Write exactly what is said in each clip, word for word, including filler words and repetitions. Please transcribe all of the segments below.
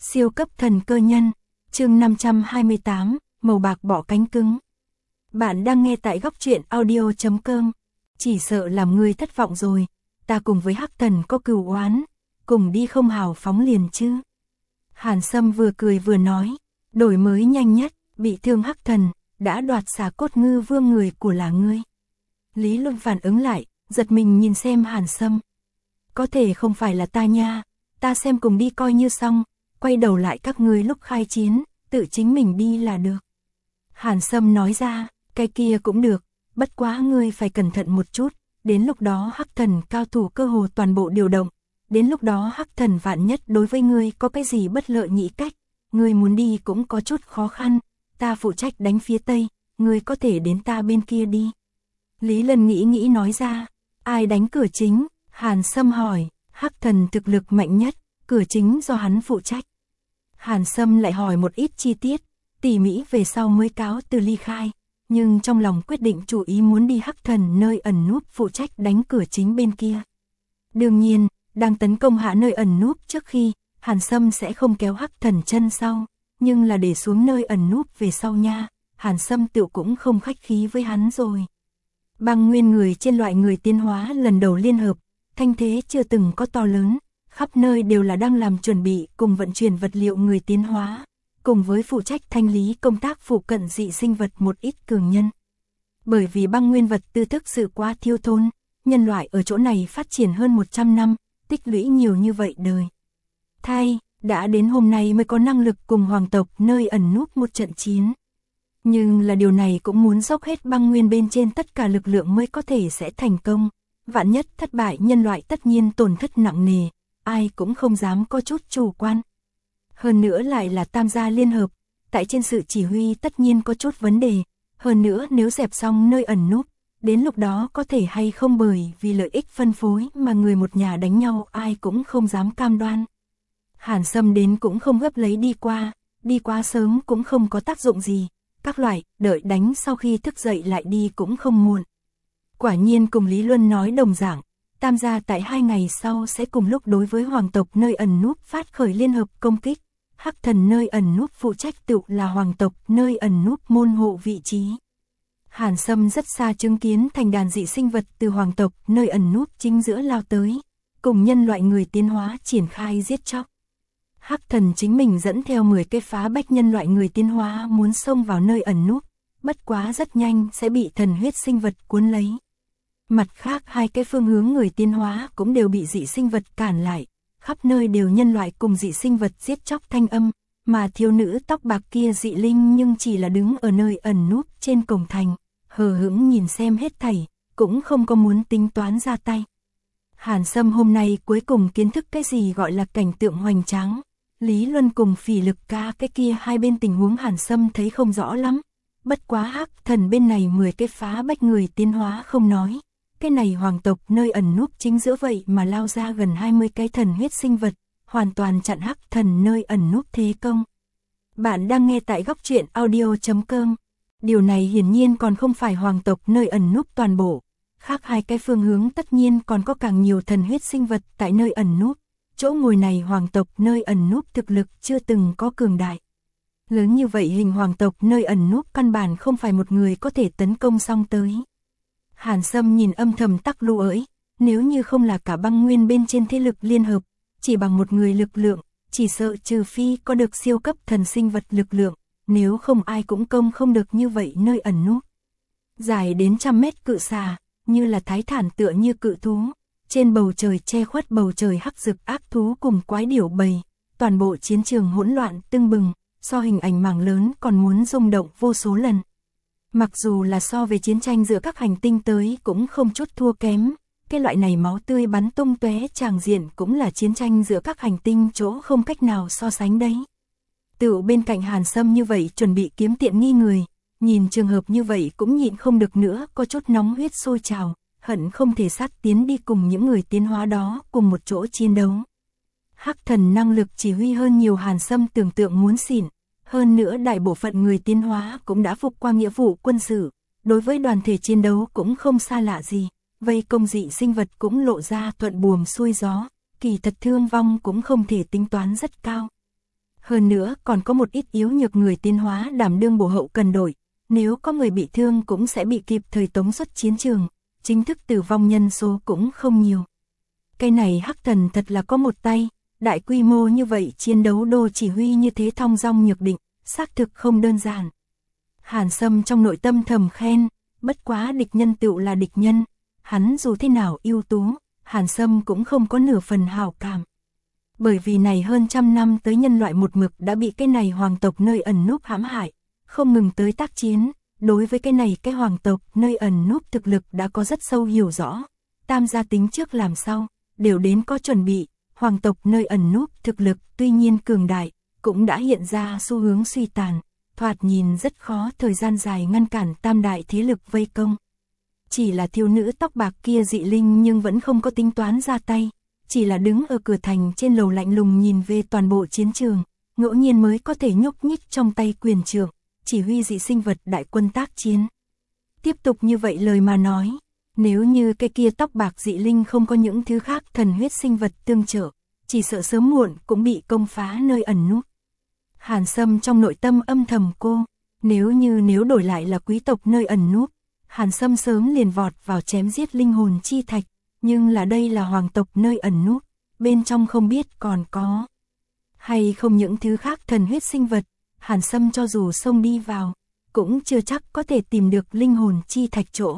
Siêu cấp thần cơ nhân, chương năm trăm hai mươi tám, màu bạc bỏ cánh cứng. Bạn đang nghe tại góc truyện audio chấm com. Chỉ sợ làm ngươi thất vọng rồi, ta cùng với Hắc Thần có cừu oán, cùng đi không hào phóng liền chứ. Hàn Sâm vừa cười vừa nói, đổi mới nhanh nhất, bị thương Hắc Thần, đã đoạt xà cốt ngư vương người của là ngươi. Lý Luân phản ứng lại, giật mình nhìn xem Hàn Sâm. Có thể không phải là ta nha, ta xem cùng đi coi như xong, quay đầu lại các ngươi lúc khai chiến, tự chính mình đi là được. Hàn Sâm nói ra, cái kia cũng được, bất quá ngươi phải cẩn thận một chút, đến lúc đó Hắc Thần cao thủ cơ hồ toàn bộ điều động, đến lúc đó Hắc Thần vạn nhất đối với ngươi có cái gì bất lợi nhị cách, ngươi muốn đi cũng có chút khó khăn, ta phụ trách đánh phía Tây, ngươi có thể đến ta bên kia đi. Lý Lân nghĩ nghĩ nói ra, ai đánh cửa chính? Hàn Sâm hỏi, Hắc Thần thực lực mạnh nhất, cửa chính do hắn phụ trách. Hàn Sâm lại hỏi một ít chi tiết, tỉ mỉ về sau mới cáo từ ly khai, nhưng trong lòng quyết định chủ ý muốn đi Hắc Thần nơi ẩn núp phụ trách đánh cửa chính bên kia. Đương nhiên, đang tấn công hạ nơi ẩn núp trước khi, Hàn Sâm sẽ không kéo Hắc Thần chân sau, nhưng là để xuống nơi ẩn núp về sau nha, Hàn Sâm tự cũng không khách khí với hắn rồi. Băng nguyên người trên loại người tiến hóa lần đầu liên hợp, thanh thế chưa từng có to lớn, khắp nơi đều là đang làm chuẩn bị cùng vận chuyển vật liệu người tiến hóa, cùng với phụ trách thanh lý công tác phụ cận dị sinh vật một ít cường nhân. Bởi vì băng nguyên vật tư thực sự quá thiếu thốn, nhân loại ở chỗ này phát triển hơn một trăm năm, tích lũy nhiều như vậy đời. Thay, đã đến hôm nay mới có năng lực cùng hoàng tộc nơi ẩn núp một trận chiến. Nhưng là điều này cũng muốn dốc hết băng nguyên bên trên tất cả lực lượng mới có thể sẽ thành công. Vạn nhất thất bại nhân loại tất nhiên tổn thất nặng nề, ai cũng không dám có chút chủ quan. Hơn nữa lại là tam gia liên hợp, tại trên sự chỉ huy tất nhiên có chút vấn đề. Hơn nữa nếu dẹp xong nơi ẩn núp, đến lúc đó có thể hay không bởi vì lợi ích phân phối mà người một nhà đánh nhau ai cũng không dám cam đoan. Hàn Sâm đến cũng không gấp lấy đi qua, đi quá sớm cũng không có tác dụng gì. Các loại, đợi đánh sau khi thức dậy lại đi cũng không muộn. Quả nhiên cùng Lý Luân nói đồng dạng, tam gia tại hai ngày sau sẽ cùng lúc đối với hoàng tộc nơi ẩn núp phát khởi liên hợp công kích. Hắc Thần nơi ẩn núp phụ trách tự là hoàng tộc nơi ẩn núp môn hộ vị trí. Hàn Sâm rất xa chứng kiến thành đàn dị sinh vật từ hoàng tộc nơi ẩn núp chính giữa lao tới, cùng nhân loại người tiến hóa triển khai giết chóc. Hắc Thần chính mình dẫn theo mười cái phá bách nhân loại người tiến hóa muốn xông vào nơi ẩn núp, bất quá rất nhanh sẽ bị thần huyết sinh vật cuốn lấy. Mặt khác hai cái phương hướng người tiến hóa cũng đều bị dị sinh vật cản lại, khắp nơi đều nhân loại cùng dị sinh vật giết chóc thanh âm, mà thiếu nữ tóc bạc kia dị linh nhưng chỉ là đứng ở nơi ẩn núp trên cổng thành, hờ hững nhìn xem hết thảy, cũng không có muốn tính toán ra tay. Hàn Sâm hôm nay cuối cùng kiến thức cái gì gọi là cảnh tượng hoành tráng. Lý Luân cùng Phỉ Lực ca cái kia hai bên tình huống Hàn Sâm thấy không rõ lắm. Bất quá Hắc Thần bên này mười cái phá bách người tiến hóa không nói. Cái này hoàng tộc nơi ẩn núp chính giữa vậy mà lao ra gần hai mươi cái thần huyết sinh vật, hoàn toàn chặn Hắc Thần nơi ẩn núp thế công. Bạn đang nghe tại góc truyện audio chấm com. Điều này hiển nhiên còn không phải hoàng tộc nơi ẩn núp toàn bộ. Khác hai cái phương hướng tất nhiên còn có càng nhiều thần huyết sinh vật tại nơi ẩn núp. Chỗ ngồi này hoàng tộc nơi ẩn núp thực lực chưa từng có cường đại. Lớn như vậy hình hoàng tộc nơi ẩn núp căn bản không phải một người có thể tấn công xong tới. Hàn Sâm nhìn âm thầm tắc lưu ới, nếu như không là cả băng nguyên bên trên thế lực liên hợp, chỉ bằng một người lực lượng, chỉ sợ trừ phi có được siêu cấp thần sinh vật lực lượng, nếu không ai cũng công không được như vậy nơi ẩn núp. Dài đến trăm mét cự xà, như là thái thản tựa như cự thú. Trên bầu trời che khuất bầu trời hắc dực ác thú cùng quái điểu bầy, toàn bộ chiến trường hỗn loạn tưng bừng, so hình ảnh mảng lớn còn muốn rung động vô số lần. Mặc dù là so về chiến tranh giữa các hành tinh tới cũng không chút thua kém, cái loại này máu tươi bắn tung tóe tràng diện cũng là chiến tranh giữa các hành tinh chỗ không cách nào so sánh đấy. Tựu bên cạnh Hàn Sâm như vậy chuẩn bị kiếm tiện nghi người, nhìn trường hợp như vậy cũng nhịn không được nữa có chút nóng huyết sôi trào. Hận không thể sát tiến đi cùng những người tiến hóa đó cùng một chỗ chiến đấu. Hắc Thần năng lực chỉ huy hơn nhiều Hàn Sâm tưởng tượng muốn xỉn, hơn nữa đại bộ phận người tiến hóa cũng đã phục qua nghĩa vụ quân sự, đối với đoàn thể chiến đấu cũng không xa lạ gì, vây công dị sinh vật cũng lộ ra thuận buồm xuôi gió, kỳ thật thương vong cũng không thể tính toán rất cao. Hơn nữa còn có một ít yếu nhược người tiến hóa đảm đương bổ hậu cần đổi, nếu có người bị thương cũng sẽ bị kịp thời tống xuất chiến trường, chính thức tử vong nhân số cũng không nhiều. Cái này Hắc Thần thật là có một tay, đại quy mô như vậy chiến đấu đô chỉ huy như thế thong dong nhược định, xác thực không đơn giản. Hàn Sâm trong nội tâm thầm khen, bất quá địch nhân tựu là địch nhân, hắn dù thế nào ưu tú, Hàn Sâm cũng không có nửa phần hảo cảm. Bởi vì này hơn trăm năm tới nhân loại một mực đã bị cái này hoàng tộc nơi ẩn núp hãm hại, không ngừng tới tác chiến, đối với cái này cái hoàng tộc nơi ẩn núp thực lực đã có rất sâu hiểu rõ, tam gia tính trước làm sau, đều đến có chuẩn bị, hoàng tộc nơi ẩn núp thực lực tuy nhiên cường đại, cũng đã hiện ra xu hướng suy tàn, thoạt nhìn rất khó thời gian dài ngăn cản tam đại thế lực vây công. Chỉ là thiếu nữ tóc bạc kia dị linh nhưng vẫn không có tính toán ra tay, chỉ là đứng ở cửa thành trên lầu lạnh lùng nhìn về toàn bộ chiến trường, ngẫu nhiên mới có thể nhúc nhích trong tay quyền trượng, chỉ huy dị sinh vật đại quân tác chiến. Tiếp tục như vậy lời mà nói, nếu như cái kia tóc bạc dị linh không có những thứ khác thần huyết sinh vật tương trợ, chỉ sợ sớm muộn cũng bị công phá nơi ẩn núp. Hàn Sâm trong nội tâm âm thầm cô, nếu như nếu đổi lại là quý tộc nơi ẩn núp, Hàn Sâm sớm liền vọt vào chém giết linh hồn chi thạch, nhưng là đây là hoàng tộc nơi ẩn núp, bên trong không biết còn có hay không những thứ khác thần huyết sinh vật, Hàn Sâm cho dù xông đi vào, cũng chưa chắc có thể tìm được linh hồn chi thạch chỗ.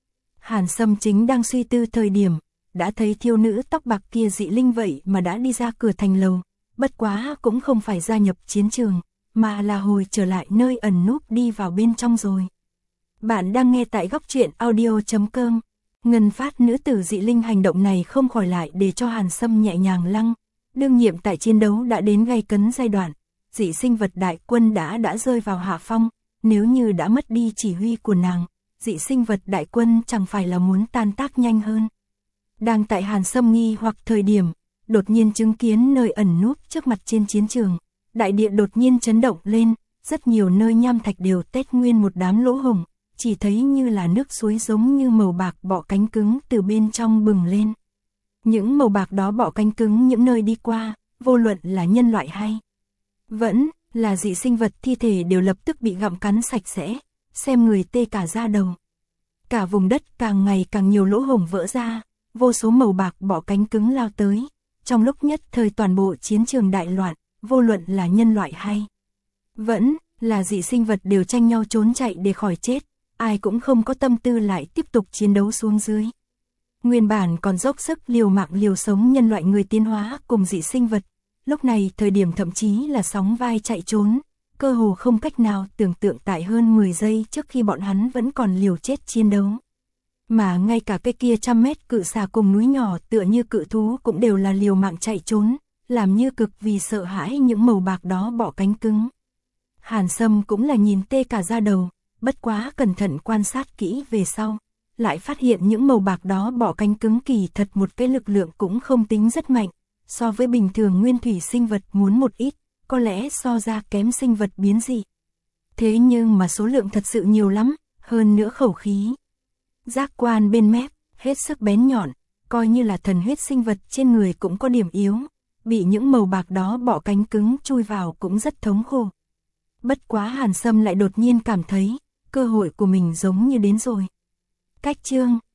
Hàn Sâm chính đang suy tư thời điểm, đã thấy thiếu nữ tóc bạc kia dị linh vậy mà đã đi ra cửa thành lầu, bất quá cũng không phải gia nhập chiến trường, mà là hồi trở lại nơi ẩn núp đi vào bên trong rồi. Bạn đang nghe tại góc truyện audio chấm com. Ngân Phát nữ tử dị linh hành động này không khỏi lại để cho Hàn Sâm nhẹ nhàng lăng. Đương nhiệm tại chiến đấu đã đến gay cấn giai đoạn, dị sinh vật đại quân đã đã rơi vào hạ phong, nếu như đã mất đi chỉ huy của nàng, dị sinh vật đại quân chẳng phải là muốn tan tác nhanh hơn. Đang tại Hàn Sâm nghi hoặc thời điểm, đột nhiên chứng kiến nơi ẩn núp trước mặt trên chiến trường, đại địa đột nhiên chấn động lên, rất nhiều nơi nham thạch đều tét nguyên một đám lỗ hổng, chỉ thấy như là nước suối giống như màu bạc bọ cánh cứng từ bên trong bừng lên. Những màu bạc đó bọ cánh cứng những nơi đi qua, vô luận là nhân loại hay vẫn là dị sinh vật thi thể đều lập tức bị gặm cắn sạch sẽ, xem người tê cả da đầu. Cả vùng đất càng ngày càng nhiều lỗ hổng vỡ ra, vô số màu bạc bọ cánh cứng lao tới. Trong lúc nhất thời toàn bộ chiến trường đại loạn, vô luận là nhân loại hay vẫn là dị sinh vật đều tranh nhau trốn chạy để khỏi chết, ai cũng không có tâm tư lại tiếp tục chiến đấu xuống dưới. Nguyên bản còn dốc sức liều mạng liều sống nhân loại người tiến hóa cùng dị sinh vật, lúc này thời điểm thậm chí là sóng vai chạy trốn, cơ hồ không cách nào tưởng tượng tại hơn mười giây trước khi bọn hắn vẫn còn liều chết chiến đấu. Mà ngay cả cái kia trăm mét cự xà cùng núi nhỏ tựa như cự thú cũng đều là liều mạng chạy trốn, làm như cực vì sợ hãi những màu bạc đó bọ cánh cứng. Hàn Sâm cũng là nhìn tê cả da đầu, bất quá cẩn thận quan sát kỹ về sau, lại phát hiện những màu bạc đó bọ cánh cứng kỳ thật một cái lực lượng cũng không tính rất mạnh, so với bình thường nguyên thủy sinh vật muốn một ít, có lẽ so ra kém sinh vật biến dị. Thế nhưng mà số lượng thật sự nhiều lắm, hơn nữa khẩu khí. Giác quan bên mép, hết sức bén nhọn, coi như là thần huyết sinh vật trên người cũng có điểm yếu, bị những màu bạc đó bọ cánh cứng chui vào cũng rất thống khổ. Bất quá Hàn Sâm lại đột nhiên cảm thấy, cơ hội của mình giống như đến rồi. Cách chương